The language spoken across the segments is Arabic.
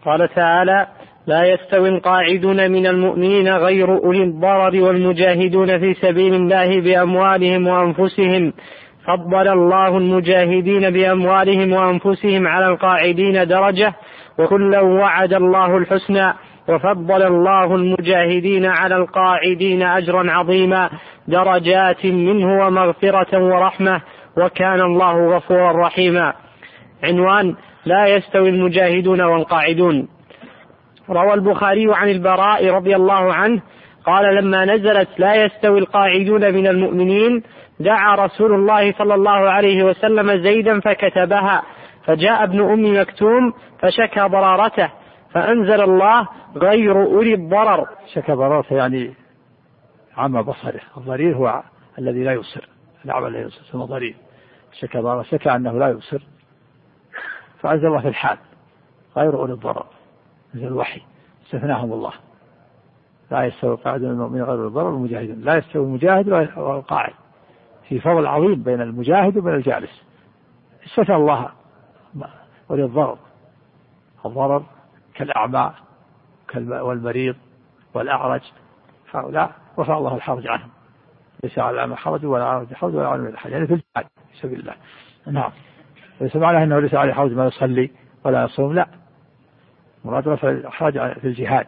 قال تعالى: لا يستوي القاعدون من المؤمنين غير أولي الضرر والمجاهدون في سبيل الله بأموالهم وأنفسهم، فضل الله المجاهدين بأموالهم وأنفسهم على القاعدين درجة، وكلا وعد الله الحسنى، وفضل الله المجاهدين على القاعدين أجرا عظيما، درجات منه ومغفرة ورحمة، وكان الله غفورا رحيما. عنوان: لا يستوي المجاهدون والقاعدون. روى البخاري عن البراء رضي الله عنه قال: لما نزلت لا يستوي القاعدون من المؤمنين دعا رسول الله صلى الله عليه وسلم زيدا فكتبها، فجاء ابن أم مكتوم فشكى ضرارته، فأنزل الله: غير أولي الضرر. شكى ضرارته يعني عمى بصره. الضرير هو الذي لا يبصر، الأعمى لا يبصر ثم ضرير. شكى ضرارته، شكى أنه لا يبصر، فأنزل الله في الحال: غير أولي الضرر. نزل الوحي استثناهم الله. لا يستوي القاعدون من المؤمنين غير أولي الضرر والمجاهدون. لا يستوي المجاهد والقاعد، في فضل عظيم بين المجاهد وبين الجالس. استثنى الله أولي الضرر. الضرر كالأعمى والمريض والأعرج، هؤلاء رفع الله الحرج عنهم. ليس على الأعمى حرج ولا على حرج ولا على المريض حرج، يعني في الجهاد في سبيل الله. نعم. ليس معناه أنه ليس عليه حرج ما يصلي ولا يصوم، لا، مراد رفع الحرج في الجهاد.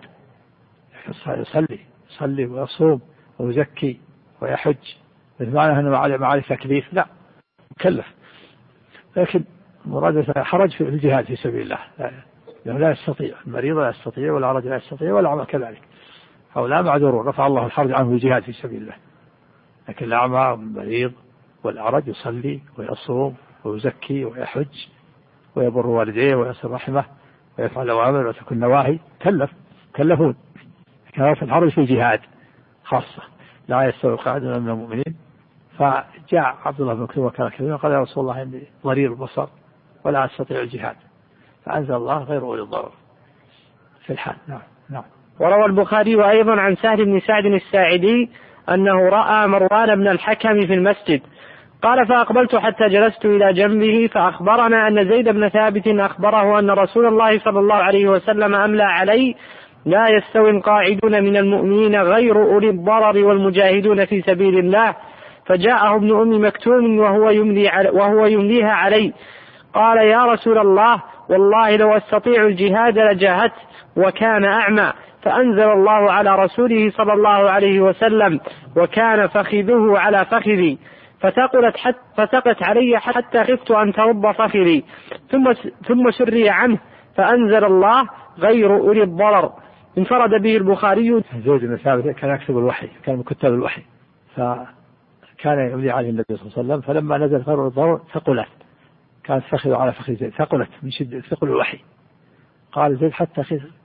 يصلي ويصوم ويزكي ويحج، ليس معناه أنه ما عليه تكليف، لا، مكلف، لكن مراد حرج في الجهاد في سبيل الله، لأنه لا يستطيع، المريض لا يستطيع والأعرج لا يستطيع والأعمى كذلك، هؤلاء معذورون، رفع الله الحرج عنه في الجهاد في سبيل الله. لكن الأعمى والمريض والأعرج يصلي ويصوم ويزكي ويحج ويبر والديه ويصل رحمه ويفعل الأوامر وتكون نواهي، كلفون. كان رفع الحرج في الجهاد خاصة. لا يستوي القاعدون من المؤمنين. فجاء عبد الله بن مكتوم وكان كذبا قال: يا رسول الله إني ضرير البصر ولا أستطيع الجهاد، فأنزل الله: غير أولي الضرر في الحال. نعم. وروى البخاري أيضا عن سهل بن سعد الساعدي أنه رأى مروان بن الحكم في المسجد، قال: فأقبلت حتى جلست إلى جنبه، فأخبرنا أن زيد بن ثابت أخبره أن رسول الله صلى الله عليه وسلم أملى عليه: لا يستوي القاعدون من المؤمنين غير أولي الضرر والمجاهدون في سبيل الله. فجاءه ابن أم مكتوم وهو يمليها علي، قال: يا رسول الله، والله لو أستطيع الجهاد لجاهدت، وكان أعمى. فأنزل الله على رسوله صلى الله عليه وسلم: وكان فخذه على فخذي، فتقت علي حتى خفت أن ترد فخذي، ثم سري عنه، فأنزل الله: غير أولي الضرر. انفرد به البخاري. زيد بن ثابت كان يكتب الوحي، كان من كتاب الوحي، فكان يملي عليه النبي صلى الله عليه وسلم، فلما نزل غير أولي الضرر ثقلت، كانت فخذه على فخذ زيد، ثقلت من شدة ثقل الوحي. قال زيد: حتى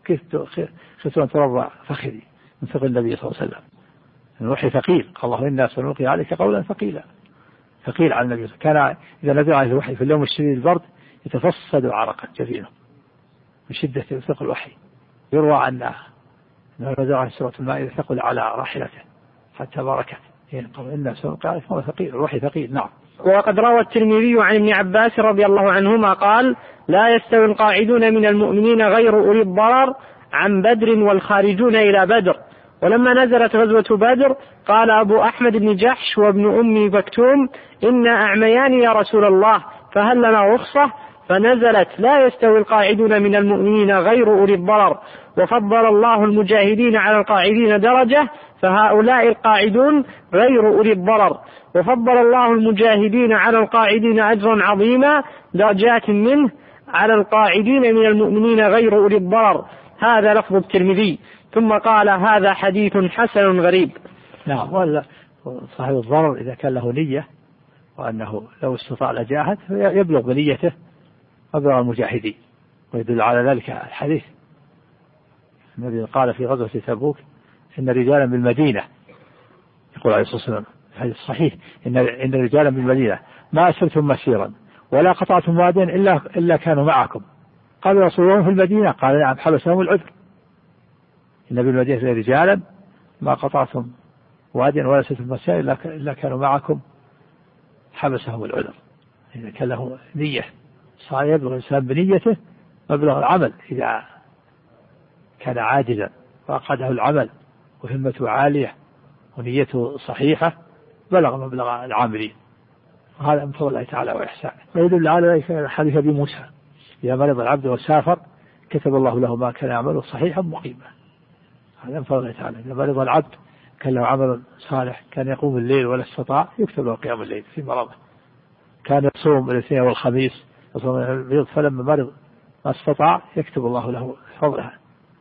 خفت أن ترضى فخذي من ثقل النبي صلى الله عليه وسلم. الوحي ثقيل، الله: إنا سنلقي عليك قولا ثقيلا، ثقيل على النبي. كان إذا نزل عليه الوحي في اليوم الشديد البرد يتفسد عرقا جبينه من شدة ثقل الوحي. يروى أنه نزل عليه سورة المائدة ثقل على راحلته حتى بركت. قال: إنا سنلقي عليك قولا ثقيلا، الوحي ثقيل. نعم. وقد روى الترمذي عن ابن عباس رضي الله عنهما قال: لا يستوي القاعدون من المؤمنين غير أولي الضرر عن بدر والخارجون إلى بدر. ولما نزلت غزوة بدر قال أبو أحمد بن جحش وابن أم مكتوم: إنا أعميان يا رسول الله، فهل لنا رخصة؟ فنزلت: لا يستوي القاعدون من المؤمنين غير أولي الضرر، وفضل الله المجاهدين على القاعدين درجة، فهؤلاء القاعدون غير أولي الضرر، وفضل الله المجاهدين على القاعدين أجرا عظيما، درجات منه على القاعدين من المؤمنين غير أولي الضرر. هذا لفظ الترمذي. ثم قال: هذا حديث حسن غريب. نعم. ولا صاحب الضرر إذا كان له نية وأنه لو استطاع لجاهد يبلغ بنيته مبلغ المجاهدين، ويدل على ذلك الحديث الذي قال في غزوة تبوك: إن رجالا بالمدينة، يقول عليه الصلاة والسلام الحديث الصحيح: إن رجالا بالمدينة ما أسرتم مسيرا ولا قطعتم واديا إلا كانوا معكم. قالوا: رسول الله في المدينة؟ قال: نعم، حبسهم العذر. إن بالمدينة رجالا ما قطعتم واديا ولا أسرتم مسيرا إلا كانوا معكم، حبسهم العذر. إذا كان له نية صار يبلغ الإنسان بنيته مبلغ العمل إذا كان عاجزا وأقعده العمل وهمته عالية ونيته صحيحة بلغ مبلغ العاملين، وهذا من فضل الله تعالى وإحسانه. ويدل على ذلك حديث أبي موسى: إذا مرض العبد وسافر كتب الله له ما كان يعمله صحيحا مقيما. هذا من فضل الله تعالى. إذا مرض العبد كان له عمل صالح، كان يقوم الليل ولا استطاع، يكتب له قيام الليل في مرضه. كان يصوم الاثنين والخميس فلما مرض ما استطاع يكتب الله له فضلها.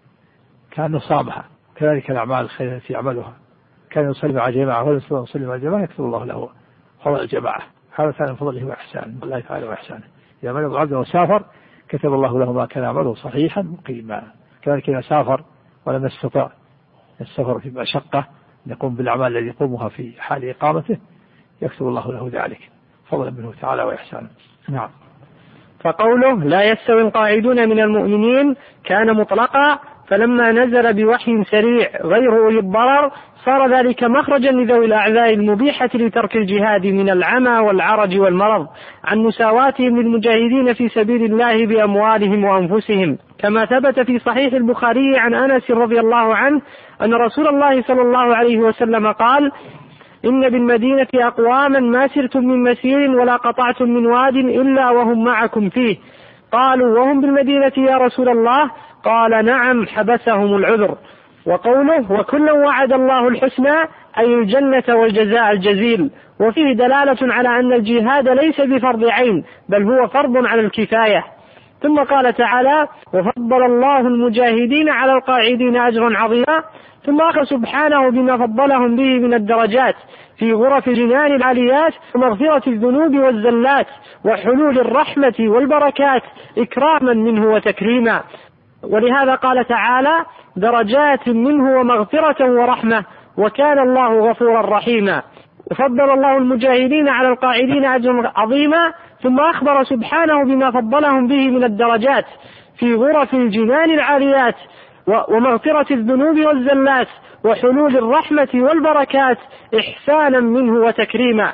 كان صامها. كذلك الأعمال الخير التي يعملها. كان يصلي مع جماعة ولا يصلي مع جماعة يكتب الله له فضل الجماعة. هذا كان من فضله وإحسانه الله تعالى وإحسانه. إذا مرض العبد وسافر كتب الله له ما كان يعمله صحيحا مقيما. كذلك إذا سافر ولم يستطع السفر في مشقة يقوم بالأعمال التي يقومها في حال إقامته يكتب الله له ذلك فضلا منه تعالى وإحسانه. نعم. فقوله لا يستوي القاعدون من المؤمنين كان مطلقا، فلما نزل بوحي سريع غير أولي الضرر صار ذلك مخرجا لذوي الأعذار المبيحة لترك الجهاد من العمى والعرج والمرض عن مساواتهم للمجاهدين في سبيل الله بأموالهم وأنفسهم، كما ثبت في صحيح البخاري عن أنس رضي الله عنه أن رسول الله صلى الله عليه وسلم قال: إن بالمدينة أقواما ما سرتم من مسير ولا قطعتم من واد إلا وهم معكم فيه. قالوا: وهم بالمدينة يا رسول الله؟ قال: نعم، حبسهم العذر. وقوله: وكلا وعد الله الحسنى أي الجنة والجزاء الجزيل، وفيه دلالة على أن الجهاد ليس بفرض عين بل هو فرض على الكفاية. ثم قال تعالى: وفضل الله المجاهدين على القاعدين أجرا عظيما. ثم أخبر سبحانه بما فضلهم به من الدرجات في غرف الجنان العاليات ومغفرة الذنوب والزلات وحلول الرحمة والبركات إكراما منه وتكريما. ولهذا قال تعالى: درجات منه ومغفرة ورحمة وكان الله غفورا رحيما. وفضل الله المجاهدين على القاعدين أجرا عظيما. ثم أخبر سبحانه بما فضلهم به من الدرجات في غرف الجنان العاليات ومغفرة الذنوب والزلات وحلول الرحمة والبركات إحسانا منه وتكريما.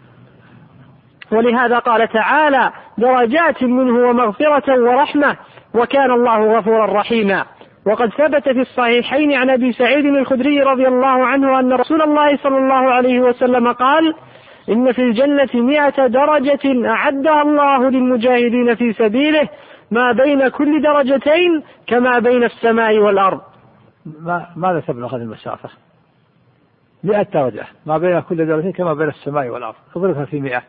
ولهذا قال تعالى: درجات منه ومغفرة ورحمة وكان الله غفورا رحيما. وقد ثبت في الصحيحين عن أبي سعيد الخدري رضي الله عنه أن رسول الله صلى الله عليه وسلم قال: إن في الجنة 100 درجة أعدها الله للمجاهدين في سبيله ما بين كل درجتين كما بين السماء والأرض. ماذا تبلغ هذه المسافة؟ 100 درجة ما بين كل درجتين كما بين السماء والأرض، اضربها في 100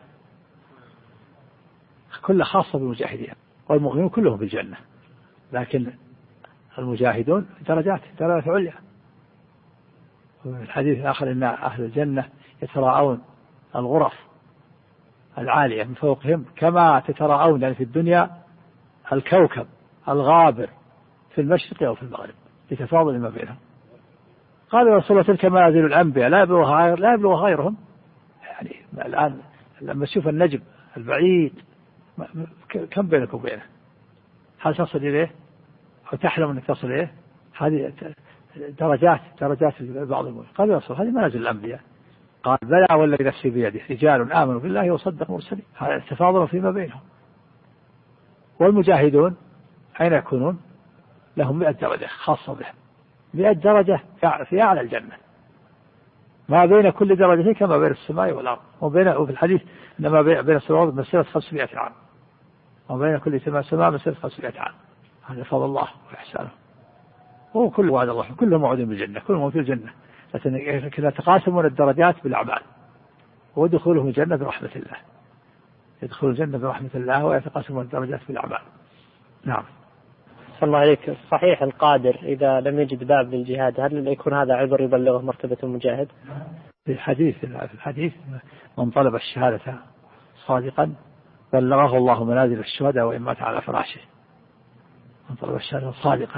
كل خاصة بالمجاهدين، والمؤمنون كلهم في الجنة، لكن المجاهدون درجات عليا. وفي الحديث الآخر إن أهل الجنة يتراءون الغرف العالية من فوقهم كما تتراءون يعني في الدنيا الكوكب الغابر في المشرق أو في المغرب لتفاضل ما بينهم. قال رسول الله: تلك منازل الأنبياء لا يبلغ غيرهم. يعني الآن لما تشوف النجم البعيد كم بينك وبينه؟ هل تصل إليه أو تحلم أنك تصل إليه؟ هذه درجات بعض المؤمنين. قال يا رسول الله: هذه منازل الأنبياء. قال: بلى والذي نفسي بيده رجال آمنوا بالله وصدقوا مرسلين. هذا التفاضل فيما بينهم. والمجاهدون أين يكونون؟ لهم 100 درجة خاصة بهم، 100 درجة في أعلى الجنة ما بين كل درجتين كما بين السماء والأرض. وفي الحديث إنما بين السماء والأرض مسيرة 500 عام، وبين كل سماء مسيرة 500 عام. هذا فضل الله وإحسانه. هو كل وعد الله، كلهم موعودين بالجنة، كلهم في الجنة، لكن يتقاسمون الدرجات بالأعمال، ودخولهم الجنة برحمة الله. يدخل الجنة برحمة الله ويتقاسمون الدرجات بالأعمال. نعم. صلى الله عليك. صحيح القادر إذا لم يجد باب للجهاد هل يكون هذا عذر يبلغه مرتبة المجاهد؟ في الحديث من طلب الشهادة صادقا بلغه الله منازل الشهداء وإن مات على فراشه. من طلب الشهادة صادقا،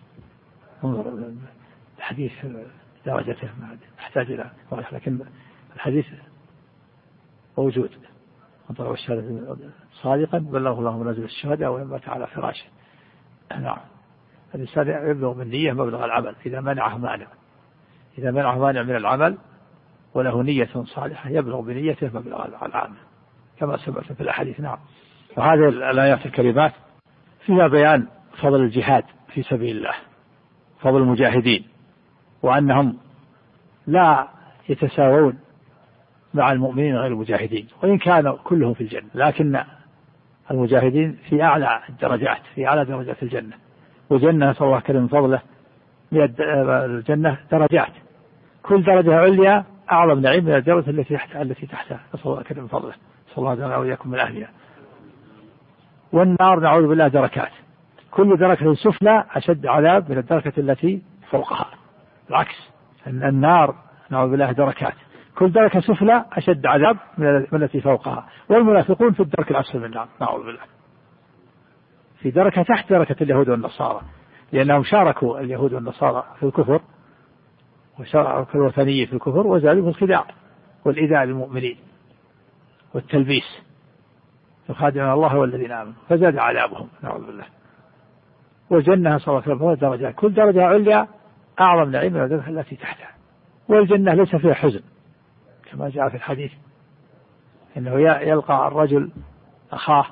الحديث درجته يحتاج إلى، لكن الحديث موجود. من طلب الشهادة صادقا بلغه الله منازل الشهداء وإن مات على فراشه. نعم. الإنسان يبلغ بالنية مبلغ العمل إذا منعه مانع من العمل وله نية صالحة يبلغ بنيته مبلغ العمل كما سمعت في الأحاديث. نعم. وهذه الآيات الكريمات فيها بيان فضل الجهاد في سبيل الله فضل المجاهدين، وأنهم لا يتساوون مع المؤمنين غير المجاهدين، وإن كانوا كلهم في الجنة، لكن المجاهدين في أعلى الدرجات، في أعلى درجات الجنة. وجنة نسأل الله كريم فضله من الجنة درجات، كل درجة عليا أعظم نعيم من الدرجة التي تحتها، نسأل الله كريم فضله، نسأل الله أن وإياكم من أهلها. والنار نعوذ بالله دركات، كل دركة سفلى أشد عذاب من الدركة التي فوقها، العكس، أن النار نعوذ بالله دركات، كل دركة سفلى أشد عذاب من التي فوقها. والمنافقون في الدرك الأسفل من النار نعوذ بالله، في دركة تحت دركة اليهود والنصارى، لأنهم شاركوا اليهود والنصارى في الكفر، وشاركوا في الوثنية في الكفر، وزادوا في الخداع والإيذاء للمؤمنين والتلبيس، يخادعون الله والذين آمنوا، فزاد عذابهم نعوذ بالله. والجنة صلى الله عليه وسلم درجات، كل درجة عليا أعظم نعيم من الدرجة التي تحتها. والجنة ليس فيها حزن كما جاء في الحديث، إنه يلقى الرجل أخاه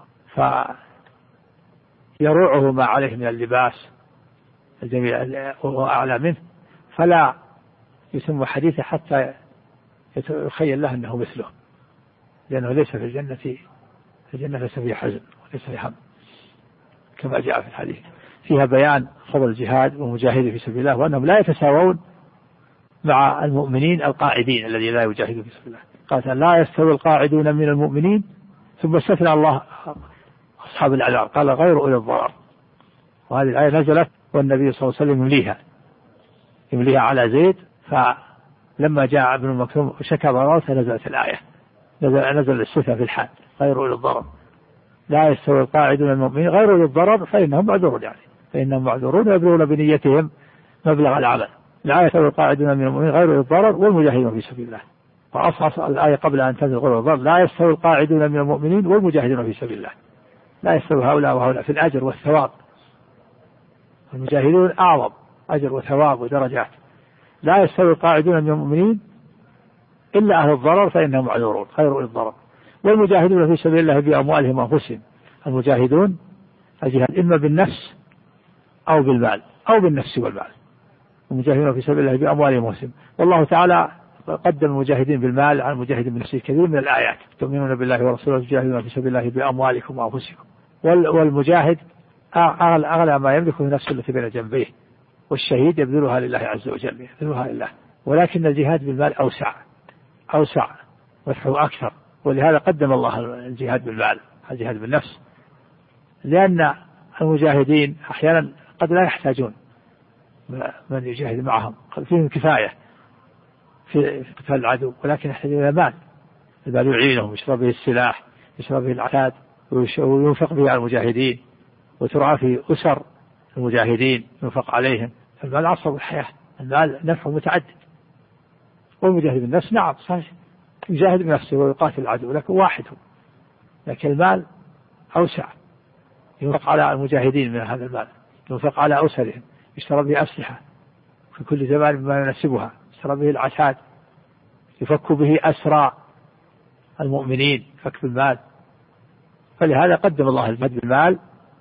فيروعه ما عليه من اللباس الجميل وهو أعلى منه، فلا يسمى حديثه حتى يخيل له أنه مثله، لأنه ليس في الجنة ليس فيها حزن وليس فيها هم، كما جاء في الحديث. فيها بيان فضل الجهاد والمجاهدين في سبيل الله، وأنهم لا يتساوون مع المؤمنين القاعدين الذين لا يجاهدون في سبيل الله. قال لا يستوي القاعدون من المؤمنين، ثم استثنى الله أصحاب الأعذار قال غير أولي الضرر. وهذه الآية نزلت والنبي صلى الله عليه وسلم يمليها على زيد، فلما جاء ابن مكتوم شكى ضررته نزلت الآية، نزل الستة في الحال غير أولي الضرر. لا يستوي القاعدون من المؤمنين غير أولي الضرر فإنهم معذورون، يعني فإنهم معذورون ويبلغون بنيتهم مبلغ العمل. لا يستوي القاعدون من المؤمنين غير أولي الضرر والمجاهدون في سبيل الله. وأصل الآية قبل أن تنزل غير الضرر لا يستوي القاعدون من المؤمنين والمجاهدون في سبيل الله، لا يستوي هؤلاء وهؤلاء في الأجر والثواب، المجاهدون أعظم أجر وثواب ودرجات. لا يستوي القاعدون من المؤمنين إلا أهل الضرر فإنهم معذورون غير أولي الضرر، والمجاهدون في سبيل الله بأموالهم وأنفسهم. المجاهدون الجهاد إما بالنفس أو بالمال أو بالنفس والمال، المجاهدون في سبيل الله بأموالهم وأنفسهم. والله تعالى قدم المجاهدين بالمال على المجاهدين بالنفس كثير من الآيات، تؤمنون بالله ورسوله وتجاهدون في سبيل الله بأموالكم وأنفسكم. والمجاهد أغلى ما يملك في نفسه التي بين جنبيه، والشهيد يبذلها لله عز وجل، يبذلها لله. ولكن الجهاد بالمال أوسع وفتحه أكثر، ولهذا قدم الله الجهاد بالمال الجهاد بالنفس، لأن المجاهدين أحيانا قد لا يحتاجون من يجاهد معهم، فيهم كفاية في قتال العدو، ولكن يحتاجون إلى مال، المال يعينهم، يشرب به السلاح، يشرب به العتاد، وينفق به على المجاهدين، وترعى في أسر المجاهدين ينفق عليهم. المال عصب الحياة، المال نفعه متعدد. والمجاهد بالنفس نعم صحيح يجاهد بنفسه ويقاتل العدو، لكن واحد هو، لكن المال أوسع، ينفق على المجاهدين من هذا المال، ينفق على أسرهم، يشترى به أسلحة في كل زمان بما يناسبها، يشترى به العتاد، يفك به أسرى المؤمنين، فك بالمال. فلهذا قدم الله الجهاد بالمال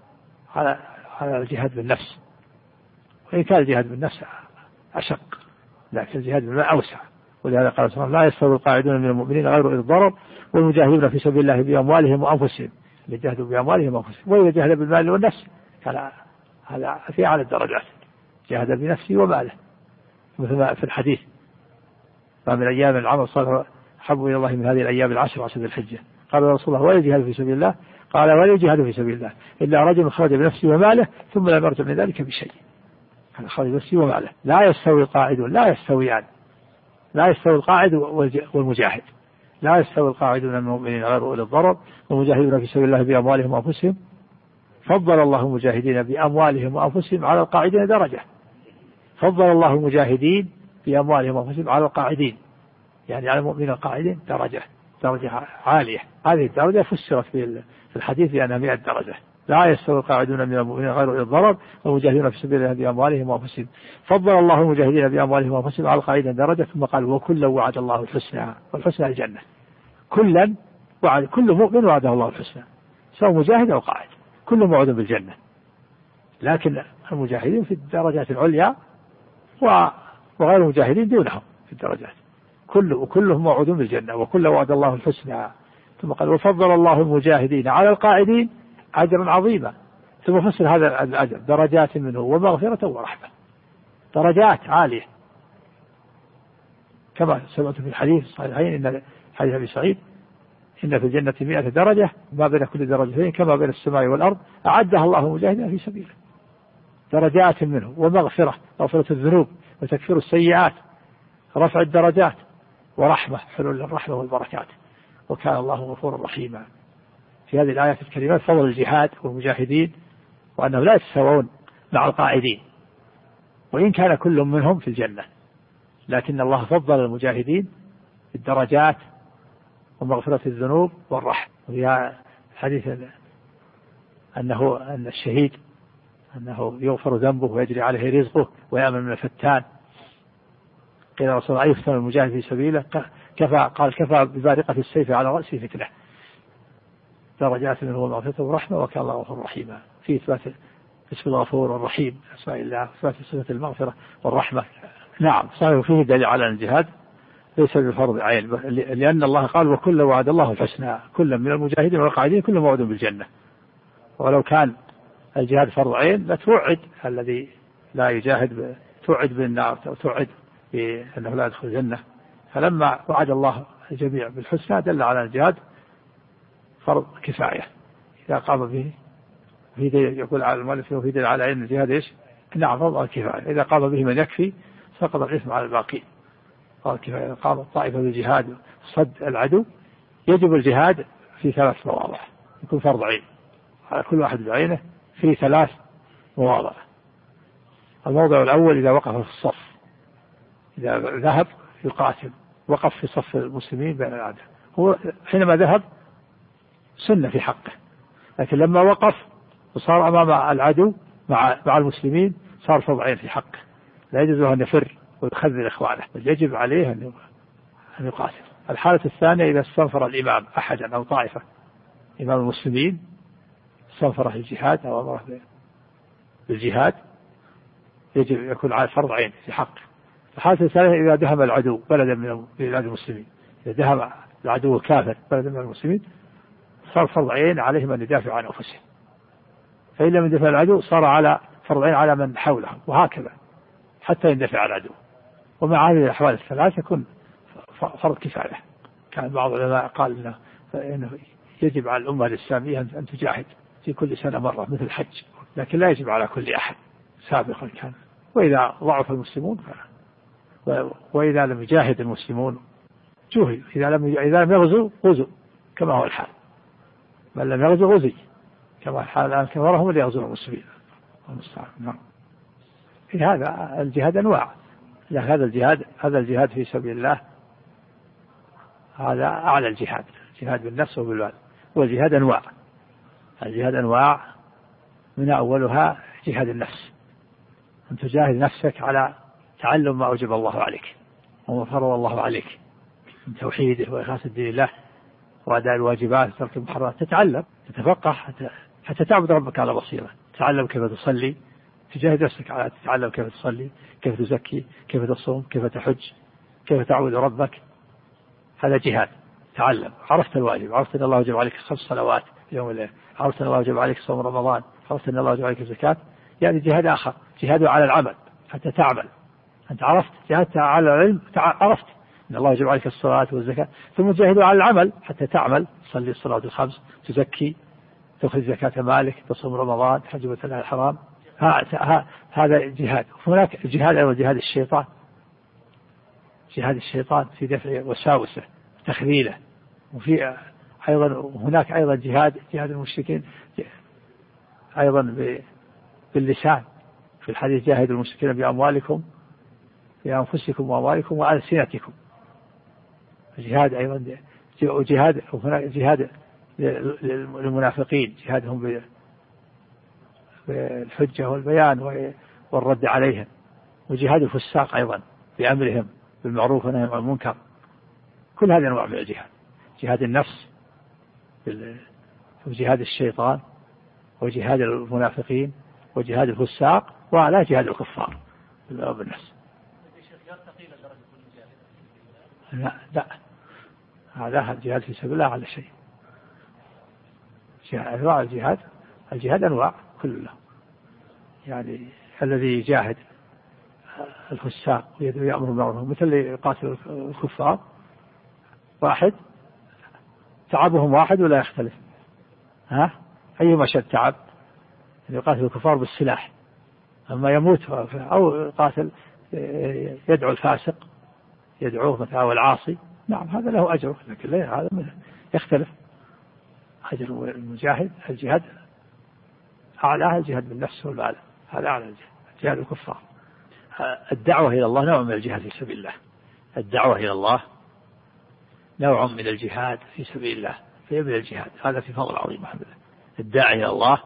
على الجهاد بالنفس، وإن كان الجهاد بالنفس أشق، لكن الجهاد بالمال أوسع. ولهذا قال سبحانه لا يستوي القاعدون من المؤمنين غير أولي الضرر والمجاهدون في سبيل الله بأموالهم وأنفسهم، اللي جاهدوا بأموالهم وأنفسهم. وإذا جاهد بالمال والنفس كان هذا في أعلى الدرجات، جاهد بنفسه وماله، مثل ما في الحديث ما من أيام العمل الصالح أحب إلى الله من هذه الأيام العشر عشر ذي الحجة. قال رسول الله ولا جهاد في سبيل الله؟ قال ولا جهاد في سبيل الله إلا رجل خرج بنفسه وماله ثم لم يرجع من ذلك بشيء. خرج بنفسه وماله. لا يستوي القاعدون، لا يستويان، لا يستوي القاعد والمجاهد، لا يستوي القاعدون من المؤمنين غير أولي الضرر والمجاهدون في سبيل الله بأموالهم وأنفسهم. فضل الله المجاهدين بأموالهم وأنفسهم على القاعدين درجة، فضل الله المجاهدين بأموالهم وأنفسهم على القاعدين، يعني على المؤمنين القاعدين درجة عالية. هذه الدرجة فسرت في الحديث بأنها 100 درجة. لا يستوي القاعدون من المؤمنين غير أولي الضرر والمجاهدون في سبيل الله بأموالهم وأنفسهم. فضل الله المجاهدين بأموالهم وأنفسهم على القاعدين درجة، ثم قال وكلا وعد الله الحسنى، والحسنى الجنة. كلا وعد، كل مؤمن وعده الله الحسنى، سواء مجاهد أو قاعد، كل موعود بالجنة. لكن المجاهدين في الدرجات العليا وغير المجاهدين دونهم في الدرجات، وكلهم موعودون بالجنة، وكل وعد الله الحسنى. ثم قال وفضل الله المجاهدين على القاعدين أجرا عظيما. ثم فسر هذا الأجر درجات منه ومغفرة ورحمة، درجات عالية كما سمعت في الحديث الصحيحين إن حديث أبي سعيد إن في الجنة 100 درجة ما بين كل درجتين كما بين السماء والأرض أعدها الله مجاهدين في سبيله، درجات منه ومغفرة، مغفرة الذنوب وتكفير السيئات، رفع الدرجات، ورحمة، حلول الرحمة والبركات، وكان الله غفورا رحيما. في هذه الآيات الكريمات فضل الجهاد والمجاهدين وأنهم لا يتساوون مع القاعدين، وإن كان كل منهم في الجنة، لكن الله فضل المجاهدين بالدرجات ومغفرة الذنوب والرحمة. وفي حديث أن الشهيد أنه يغفر ذنبه ويجري عليه رزقه ويأمن من الفتان. قيل رسول الله يفتن المجاهد في سبيله قال كفى ببارقة السيف على رأسه فتنة. درجات منه ومغفرة ورحمة وكان الله غفورا رحيما. في إثبات اسم الغفور والرحيم أسماء الله، إثبات صفة المغفرة والرحمة. نعم صحيح، فيه دليل على الجهاد ليس بفرض عين، لأن الله قال وكل وعد الله الحسنى، كل من المجاهدين والقاعدين كل موعود بالجنة. ولو كان الجهاد فرض عين لتوعد الذي لا يجاهد، توعد بالنار، توعد بأنه لا يدخل الجنة. فلما وعد الله الجميع بالحسنى دل على الجهاد فرض كفاية إذا قام به. في دليل يقول على المؤلف وفي دليل على أن الجهاد إيش؟ نعم فرض كفاية، إذا قام به من يكفي سقط الإثم على الباقي. فرض كفاية إذا قام الطائفة بالجهاد صد العدو يجب الجهاد في 3 مواضع، يكون فرض عين على كل واحد بعينه في 3 مواضع. الموضع الأول إذا وقف في الصف، إذا ذهب يقاتل وقف في صف المسلمين بين الأعداء، هو حينما ذهب سنة في حقه، لكن لما وقف وصار أمام العدو مع المسلمين صار فرض عين في حقه، لا يجوز له أن يفر ويخذل إخوانه، بل يجب عليه أن يقاتل. الحالة الثانية إذا استنفر الإمام أحدا أو طائفة، إمام المسلمين استنفره الجهاد أو أمره بالجهاد يجب يكون على فرض عين في حقه. الحالة الثالثة إذا دهم العدو بلدا من بلاد المسلمين، إذا دهم العدو الكافر بلدا من المسلمين صار فرض عين عليهم أن يدافعوا عن أنفسهم، فإن لم يدفع العدو صار على فرض عين على من حولهم، وهكذا حتى يندفع العدو. ومع هذه الأحوال الثلاث يكون فرض كفاية. كان بعض العلماء قال إنه يجب على الأمة الإسلامية أن تجاهد في كل سنة مرة مثل الحج، لكن لا يجب على كل أحد سابقا كان. وإذا ضعف المسلمون وإذا لم يجاهد المسلمون جوهد، إذا لم يغزوا غزوا كما هو الحال، من لم يغزوا غزي كما الحال الآن، كفرهم اللي يغزون المسلمين. نعم. هذا الجهاد أنواع، هذا الجهاد في سبيل الله هذا أعلى الجهاد، جهاد بالنفس وبالمال. والجهاد أنواع، الجهاد أنواع من أولها جهاد النفس، أن تجاهد نفسك على تعلم ما أوجب الله عليك وما فرض الله عليك من توحيده وإخلاص الدين لله وأداء الواجبات وترك المحرمات، تتعلم تتفقه حتى تعبد ربك على بصيرة، تتعلم كيف تصلي، تجاهد نفسك على تتعلم كيف تصلي، كيف تزكي، كيف تصوم، كيف تحج، كيف تعبد ربك. هذا جهاد. تعلم، عرفت الواجب، عرفت أن الله وجب عليك 5 صلوات يوم والليل، عرفت أن الله وجب عليك صوم رمضان، عرفت أن الله وجب عليك الزكاة. يعني جهاد آخر، جهاد على العمل حتى تعمل. أنت عرفت، جاهدت على العلم، عرفت أن الله وجب عليك الصلاة والزكاة، ثم جاهدوا على العمل حتى تعمل، تصلي الصلاة ال5، تزكي، تأخذ زكاة مالك، تصوم رمضان، تحج بيت الله الحرام. هذا جهاد. هناك جهاد أيضا جهاد الشيطان، جهاد الشيطان في دفع وساوسه تخذيله. وفي أيضا هناك أيضا جهاد المشركين أيضا باللسان، في الحديث جاهدوا المشركين بأموالكم بأنفسكم وأموالكم وألسنتكم. جهاد أيضا جهاد، وهناك جهاد للمنافقين، جهادهم بالحجة والبيان والرد عليهم. وجهاد الفساق أيضا بأمرهم بالمعروف ونهي عن المنكر. كل هذه أنواع من الجهاد، جهاد النفس وجهاد الشيطان وجهاد المنافقين وجهاد الفساق ولا جهاد الكفار بالنفس. لا هذا الجهاد في سبيل الله على شيء. أنواع الجهاد أنواع كلها، يعني الذي يجاهد الفساق ويأمر بالمعروف مثل اللي يقاتل الكفار، واحد تعبهم واحد ولا يختلف، أيهما شد تعب؟ يقاتل الكفار بالسلاح، أما يموت أو قاتل يدعو الفاسق يدعوه مثلا والعاصي، نعم هذا له أجره، لكن هذا يختلف. أجر المجاهد الجهاد أعلى الجهاد بالنفس والمال، هذا أعلى جهاد الكفار. الدعوة إلى الله نوع من الجهاد في سبيل الله، الدعوة إلى الله نوع من الجهاد في سبيل الله، في من الجهاد، هذا في فضل عظيم الحمد لله. الداعي إلى الله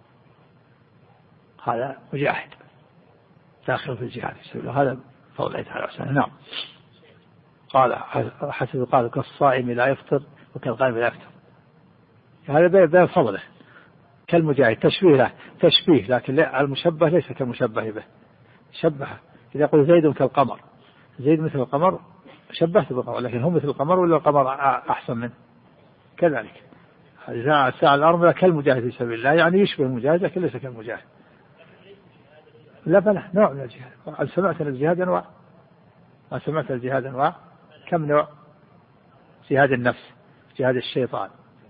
هذا مجاهد داخل في الجهاد في سبيل الله، هذا فضل الله تعالى وسلم. نعم قال حسب قال كالصائم لا يفطر وكالقائم لا يفطر، هذا بين فضله كالمجاهد، تشبيه لكن المشبه ليس كالمشبه به، شبهه. إذا يقول زيد كالقمر، زيد مثل القمر شبهته بالقمر، لكن هم مثل القمر ولا القمر أحسن منه؟ كذلك إذا ساعة الأرض كالمجاهد في سبيل الله، يعني يشبه المجاهد لكن ليس كالمجاهد. لا بل نوع من الجهاد. هل سمعت الجهاد أنواع؟ ما سمعت الجهاد أنواع؟ كم نوع؟ جهاد النفس، جهاد الشيطان،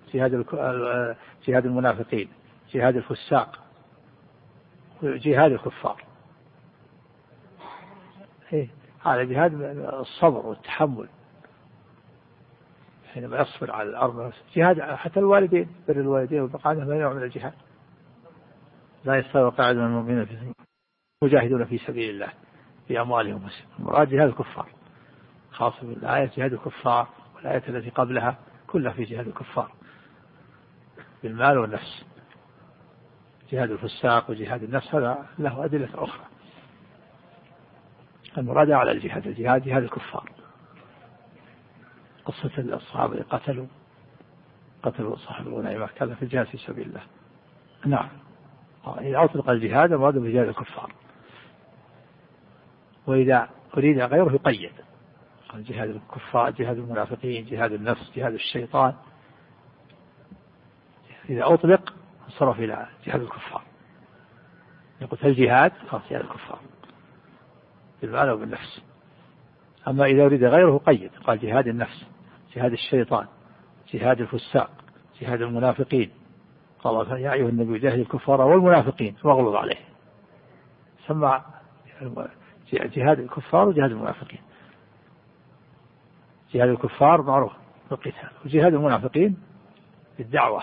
جهاد المنافقين، جهاد الفساق، جهاد الكفار. هذا جهاد الصبر والتحمل حينما يصبر على الأرض، جهاد حتى الوالدين، بر الوالدين وبقاء ما نوع من الجهاد. لا يستوي قاعد من المؤمنين مجاهدون في سبيل الله بأموالهم، مراد جهاد الكفار، خاصة بالآية جهاد الكفار والآية التي قبلها كلها في جهاد الكفار بالمال والنفس. جهاد الفساق وجهاد النفس هذا له أدلة أخرى، المراد على الجهاد جهاد الكفار. قصة الصحابة قتلوا صاحب الغنيمة كان في الجهاد في سبيل الله. نعم إذا أطلق الجهاد المراد بجهاد الكفار، وإذا أريد غيره يقيد، جهاد الكفار، جهاد المنافقين، جهاد النفس، جهاد الشيطان. إذا أطلق انصرف إلى جهاد الكفار، يقول الجهاد خاص جهاد الكفار بالمال وبالنفس. أما إذا أريد غيره قيد، قال جهاد النفس، جهاد الشيطان، جهاد الفساق، جهاد المنافقين. قال يا أيها النبي جاهد الكفار والمنافقين واغلظ عليه. سمع جهاد الكفار وجهاد المنافقين. جهاد الكفار معروف بالقتال، وجهاد المنافقين بالدعوة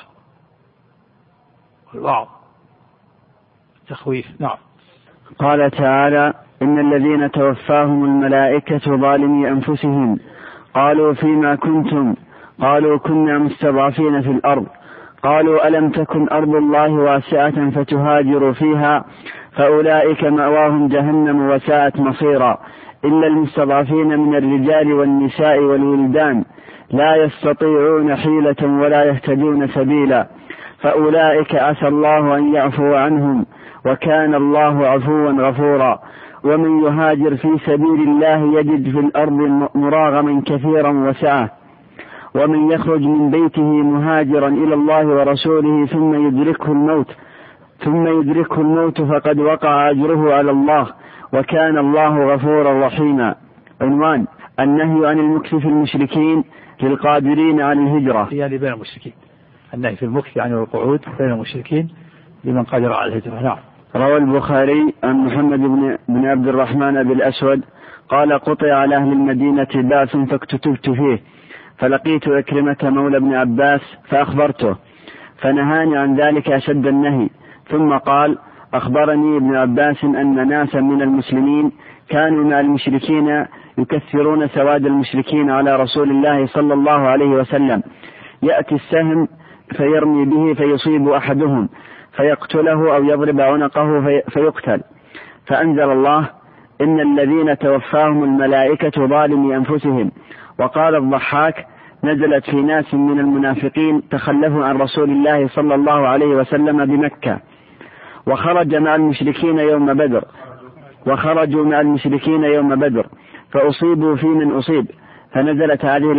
والوعظ التخويف. نعم. قال تعالى إن الذين توفاهم الملائكة ظالمي أنفسهم قالوا فيما كنتم؟ قالوا كنا مستضعفين في الأرض. قالوا ألم تكن أرض الله واسعة فتهاجروا فيها فأولئك مأواهم جهنم وساءت مصيرا إلا المستضعفين من الرجال والنساء والولدان لا يستطيعون حيلة ولا يهتدون سبيلا فأولئك عسى الله أن يعفو عنهم وكان الله عفوا غفورا. ومن يهاجر في سبيل الله يجد في الأرض مراغما كثيرا وسعة. ومن يخرج من بيته مهاجرا إلى الله ورسوله ثم يدركه الموت فقد وقع أجره على الله وكان الله غفورا رحيما. عنوان: النهي عن المكث في المشركين للقادرين على الهجرة. يعني بين المشركين، النهي في المكث عن القعود بين المشركين لمن قادر على الهجرة. نعم. روى البخاري عن محمد بن عبد الرحمن بالأسود قال قطع على أهل المدينة باس فاكتتبت فيه فلقيت إكرمة مولى ابن عباس فأخبرته فنهاني عن ذلك أشد النهي. ثم قال أخبرني ابن عباس أن ناسا من المسلمين كانوا مع المشركين يكثرون سواد المشركين على رسول الله صلى الله عليه وسلم. يأتي السهم فيرمي به فيصيب أحدهم فيقتله أو يضرب عنقه فيقتل. فأنزل الله إن الذين توفاهم الملائكة ظالمي أنفسهم. وقال الضحاك نزلت في ناس من المنافقين تخلفوا عن رسول الله صلى الله عليه وسلم بمكة وخرج مع المشركين يوم بدر وخرجوا مع المشركين يوم بدر فأصيبوا في من أصيب، فنزلت هذه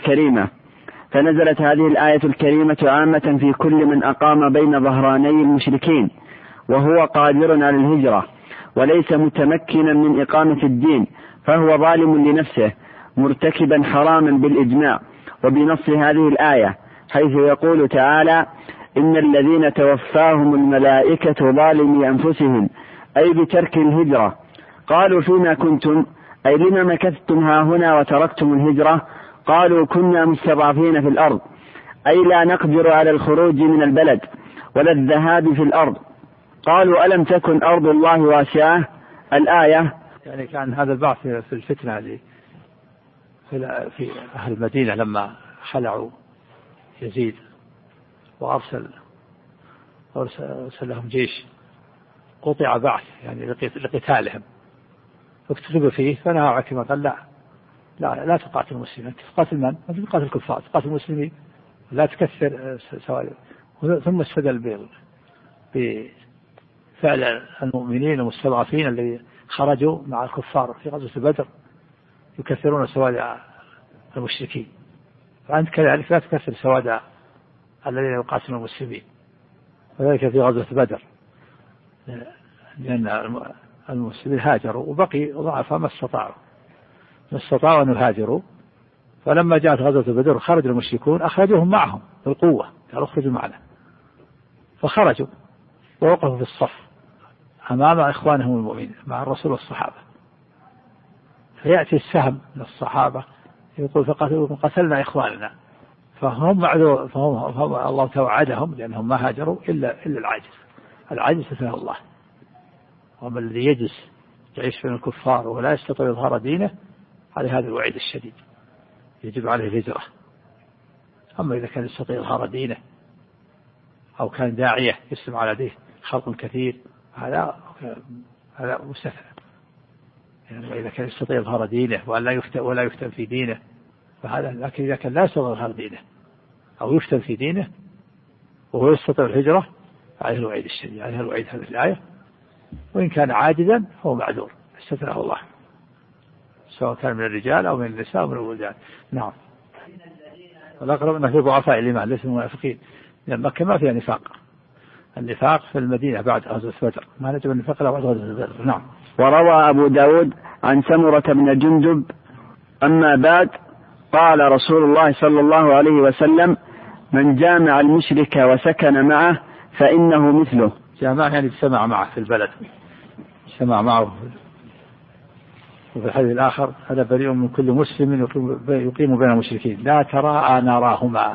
الآية الكريمة عامة في كل من أقام بين ظهراني المشركين وهو قادر على الهجرة وليس متمكنا من إقامة الدين، فهو ظالم لنفسه مرتكبا حراما بالإجماع وبنص هذه الآية، حيث يقول تعالى: إن الذين توفاهم الملائكة ظالمي أنفسهم، أي بترك الهجرة. قالوا: فيما كنتم، أي لما مكثتم هاهنا وتركتم الهجرة؟ قالوا: كنا مستضعفين في الأرض، أي لا نقدر على الخروج من البلد ولا الذهاب في الأرض. قالوا: ألم تكن أرض الله واسعة؟ الآية. يعني كان هذا البعث في الفتنة في أهل المدينة لما خلعوا يزيد وأرسل لهم جيش، قطع بعث يعني لقتالهم، فاكتتب فيه فنهى عكرمة قال: لا تقاتل المسلمين، تقاتل من؟ أنت تقاتل الكفار، تقاتل المسلمين لا تكثر سوالف. ثم استدل بفعل المؤمنين المستضعفين الذين خرجوا مع الكفار في غزوة بدر يكثرون سواد المشركين، فأنت كذلك لا تكثر سواد الذين يقاتلون المسلمين، وذلك في غزوة بدر، لأن المسلمين هاجروا وبقي ضعفاء ما استطاعوا أن يهاجروا، فلما جاءت غزوة بدر خرج المشركون أخرجوهم معهم بالقوة، قالوا: اخرجوا معنا، فخرجوا ووقفوا في الصف أمام إخوانهم المؤمنين مع الرسول والصحابة، فيأتي السهم من الصحابة يقول: قتلنا إخواننا، فهم معذور، فهم الله توعدهم لأنهم ما هاجروا إلا العاجز ستره الله. وما الذي يجلس يعيش بين الكفار ولا يستطيع إظهار دينه على هذا الوعيد الشديد، يجب عليه الهجرة. أما إذا كان يستطيع إظهار دينه أو كان داعية يسلم على يديه خلق كثير، هذا مستثنى. يعني إذا كان يستطيع إظهار دينه ولا يفتن في دينه فهذا، لكن إذا كان لا يستطيع إظهار دينه أو يفتن في دينه وهو يستطيع الهجرة عليه الوعيد الشديد، عليه الوعيد هذه الآية. وإن كان عاجزا فهو معذور استثناه الله، سواء كان من الرجال أو من النساء أو من الولدان. نعم. والأقرب أنه في ضعفاء الإيمان ليس منافقين، لأن مكة ما فيها نفاق، النفاق في المدينة بعد غزوة بدر، ما نجب النفاق إلا بعد غزوة بدر. نعم. وروى أبو داود عن سمرة بن جندب: أما بعد، قال رسول الله صلى الله عليه وسلم: من جامع المشرك وسكن معه فإنه مثله. جامع يعني اجتمع معه في البلد، اجتمع معه. وفي الحديث الآخر: هذا بريء من كل مسلم يقيم بين المشركين لا تراءى ناراهما.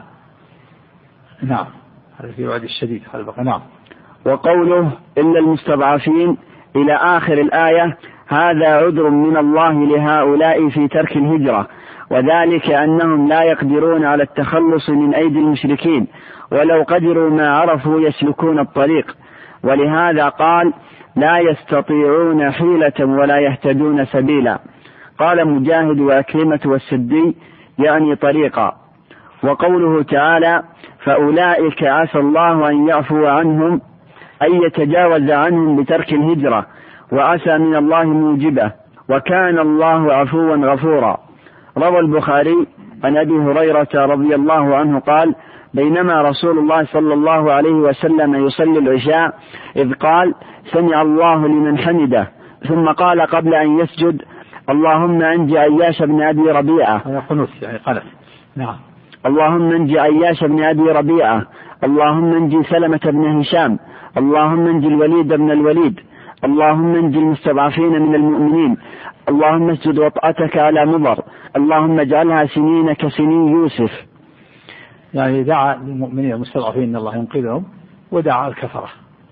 نعم، هذا في وعد الشديد. نعم. وقوله: إلا المستضعفين إلى آخر الآية، هذا عذر من الله لهؤلاء في ترك الهجرة، وذلك أنهم لا يقدرون على التخلص من أيدي المشركين، ولو قدروا ما عرفوا يسلكون الطريق، ولهذا قال: لا يستطيعون حيلة ولا يهتدون سبيلا. قال مجاهد وأكرمة والسدي يعني طريقا. وقوله تعالى: فأولئك عسى الله أن يعفو عنهم، أن يتجاوز عنهم بترك الهجرة، وعسى من الله موجبه، وكان الله عفوا غفورا. روى البخاري عن أبي هريرة رضي الله عنه قال: بينما رسول الله صلى الله عليه وسلم يصلي العشاء إذ قال: سمع الله لمن حمده، ثم قال قبل أن يسجد: اللهم أنجي عياش بن أبي ربيعة. نعم. اللهم انجي عياش بن أبي ربيعة، اللهم انجي سلمة بن هشام، اللهم انجي الوليد بن الوليد، اللهم انجي المستضعفين من المؤمنين، اللهم اسجد وطأتك على مضر، اللهم اجعلها سنين كسنين يوسف. يعني دعا للمؤمنين المستضعفين أن الله ينقذهم، ودعا الكفرة،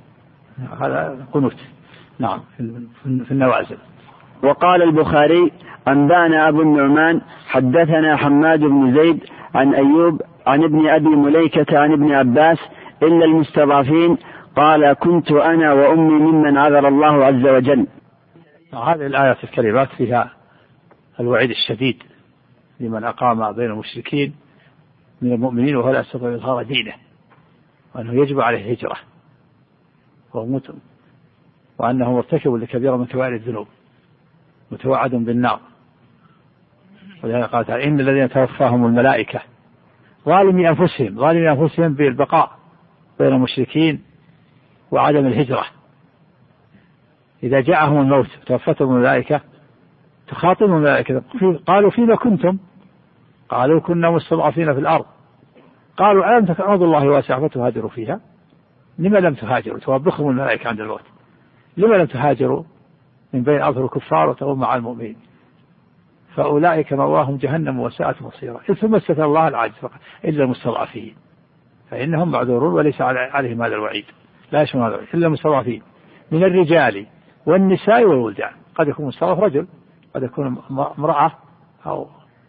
هذا قنوت. نعم، في النوازل. وقال البخاري: أنبانا أبو النعمان حدثنا حماد بن زيد عن أيوب عن ابن أبي مليكة عن ابن عباس: إلا المستضعفين، قال: كنت أنا وأمي ممن عذر الله عز وجل. هذه الآيات الكريمات فيها الوعيد الشديد لمن أقام بين المشركين من المؤمنين وهو لا يستطيع إظهار دينه، وأنه يجب عليه الهجرة، وأنه مرتكب لكبيرة من كبائر الذنوب متوعد بالنار. ولهذا قال تعالى إن الذين توفاهم الملائكة ظالمي أنفسهم بالبقاء بين المشركين وعدم الهجرة. إذا جاءهم الموت توفتهم الملائكة تخاطبهم الملائكة قالوا فيما كنتم؟ قالوا كنا مستضعفين في الأرض. قالوا ألم تكن أرض الله واسعة فتهاجروا فيها؟ لما لم تهاجروا؟ توبخهم الملائكة عند الموت لما لم تهاجروا من بين أظهر الكفار وتغوا مع المؤمنين؟ فأولئك مأواهم جهنم وساءت مصيرا. ثم استثنى الله العاجز فقط إلا المستضعفين فإنهم معذورون وليس عليهم هذا الوعيد، لا يشمل هذا الوعيد إلا المستضعفين من الرجال والنساء والولدان. قد يكون مستضعف رجل، قد يكون امرأة أو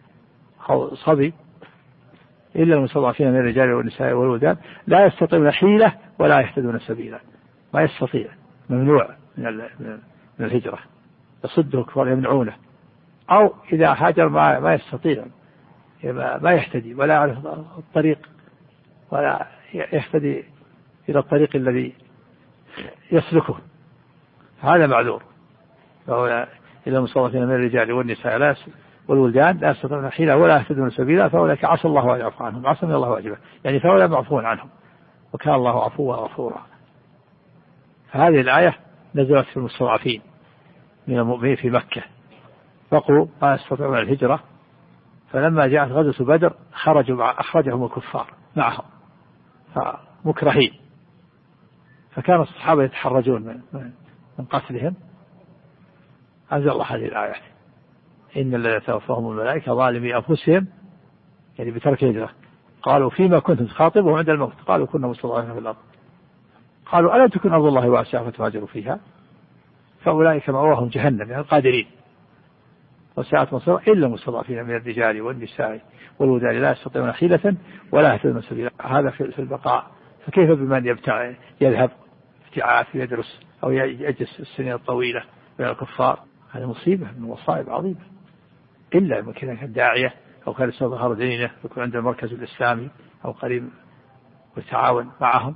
صبي. إلا المستضعفين من الرجال والنساء والولدان لا يستطيعون حيلة ولا يهتدون سبيلا. ما يستطيع، ممنوع من الهجرة، يصده الكفار يمنعونه، أو إذا هاجر ما يستطيع، ما يهتدي ولا يعرف الطريق ولا يهتدي إلى الطريق الذي يسلكه، هذا معذور. فهو إلا المستضعفين من الرجال والنساء والولدان لا يستطيعون حيلة ولا يهتدون سبيلا فأولئك عسى الله أن يعفو عنهم، عسى من الله واجبه، يعني فأولئك معفون عنهم وكان الله عفوا غفورا. فهذه الآية نزلت في المستضعفين من المؤمنين في مكة بقوا ما يستطيعون الهجرة، فلما جاءت غزوة بدر أخرجهم الكفار معهم مكرهين، فكان الصحابة يتحرجون من قتلهم. أنزل الله هذه الآيات إن الذين توفاهم الملائكة ظالمي أنفسهم يعني بترك الهجرة قالوا فيما كنتم تخاطبهم عند الموت؟ قالوا كنا مستضعفين في الأرض. قالوا ألم تكن أرض الله واسعة فتهاجروا فيها؟ فأولئك مأواهم جهنم يعني القادرين وساءت مصيرا إلا المستضعفين من الرجال والنساء والولدان لا يستطيعون حيلة ولا يهتدون سبيلا. هذا في البقاء. فكيف بمن يذهب ابتعاث يدرس أو يجلس السنين الطويلة بين الكفار؟ هذا مصيبة من مصائب عظيمة. إلا إذا كان داعية أو كان يستظهر دينه يكون عند المركز الإسلامي أو قريب ويتعاون معهم،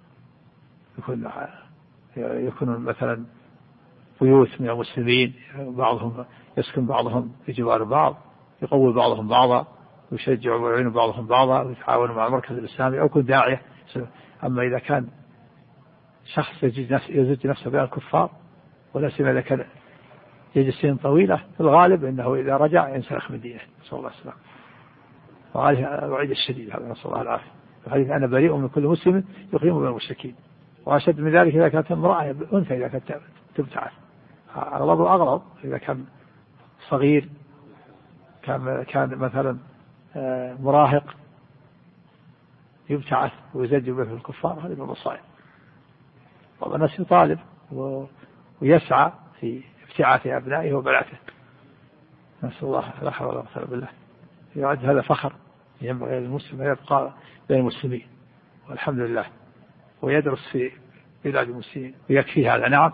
يكون مثلا بيوت من المسلمين بعضهم يسكن بعضهم في جوار بعض، يقوي بعضهم بعضا ويشجع ويعين بعضهم بعضا ويتعاون مع المركز الإسلامي أو يكون داعية. أما إذا كان شخص يزج نفسه بين الكفار ولا سيما إذا كان يجلس سنين طويلة في الغالب إنه إذا رجع ينسلخ من دينه نسأل الله السلامة. وهذا الوعيد الشديد هذا نسأل الله العافية. فحديث أنا بريء من كل مسلم يقيم بين المشركين. وأشد من ذلك إذا كانت امرأة أنثى إذا كانت تبتعث أغلب وأغلب. إذا كان صغير كان مثلا مراهق يبتعث ويزج به في الكفار، هذه من المصائب. طبعا الناس يطالب ويسعى في ابتعاث أبنائه وبناته، نسأل الله لا حول ولا قوة إلا بالله. يعد هذا فخر، ينبغي للمسلم أن يبقى بين المسلمين والحمد لله ويدرس في بلاد المسلمين ويكفي هذا. نعم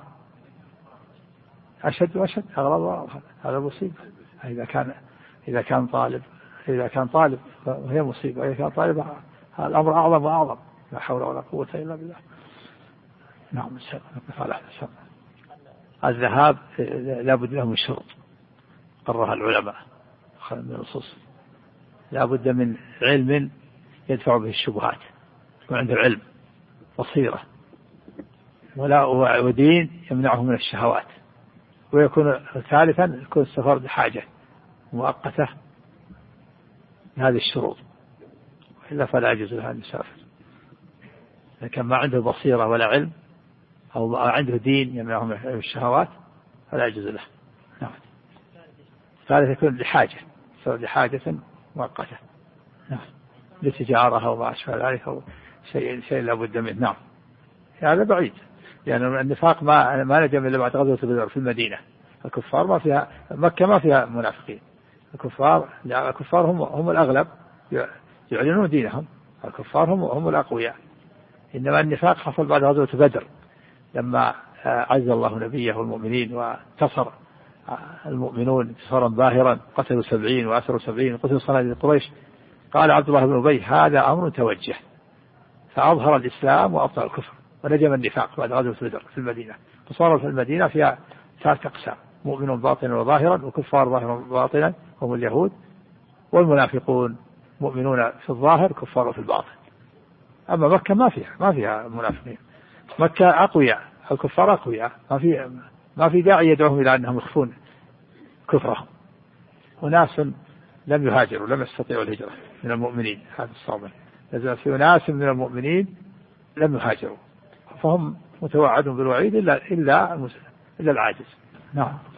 أشد وأشد أغلب هذا مصيبة. إذا كان طالب فهي مصيبة، إذا كان طالب الأمر أعظم وأعظم. لا حول ولا قوة إلا بالله. نعم الذهاب لا بد له من شروط قررها العلماء من النصوص. لا بد من علم يدفع به الشبهات، يكون عنده علم بصيرة ودين يمنعه من الشهوات. ويكون ثالثا يكون السفر بحاجة مؤقتة هذه الشروط، إلا فلا يجوز له أن يسافر. لكن ما عنده بصيرة ولا علم أو عنده دين يمنعه من الشهوات فلا يجوز له. نعم. ثالثا يكون لحاجة، سواء لحاجة مؤقتة، نعم، لتجارة أو ما أشبه ذلك أو شيء لا بد منه. نعم. هذا بعيد، يعني النفاق ما نجم إلا بعد غزوة بدر في المدينة. الكفار ما فيها، مكة ما فيها منافقين. الكفار هم الأغلب يعلنون دينهم، الكفار هم الأقوياء. إنما النفاق حصل بعد غزوة بدر لما عز الله نبيه والمؤمنين وانتصر المؤمنون انتصارا باهرا، قتلوا 70 وأسروا 70 قتلوا صناديد قريش. قال عبد الله بن أبي هذا أمر توجه، فأظهر الإسلام وأبطل الكفر ونجم النفاق بعد غزوة بدر في المدينة كفار في المدينة فيها 3 أقسام: مؤمن باطنا وظاهرا، وكفار ظاهرا وباطنا هم اليهود، والمنافقون مؤمنون في الظاهر كفار في الباطن. أما مكة ما فيها منافقين، مكة أقوياء، الكفار أقوياء، ما في داعي يدعوهم إلى أنهم يخفون كفرهم. وناس لم يهاجروا، لم يستطيعوا الهجرة من المؤمنين، هذا الصوم نزل في ناس من المؤمنين لم يهاجروا، فهم متوعدون بالوعيد إلا العاجز. نعم.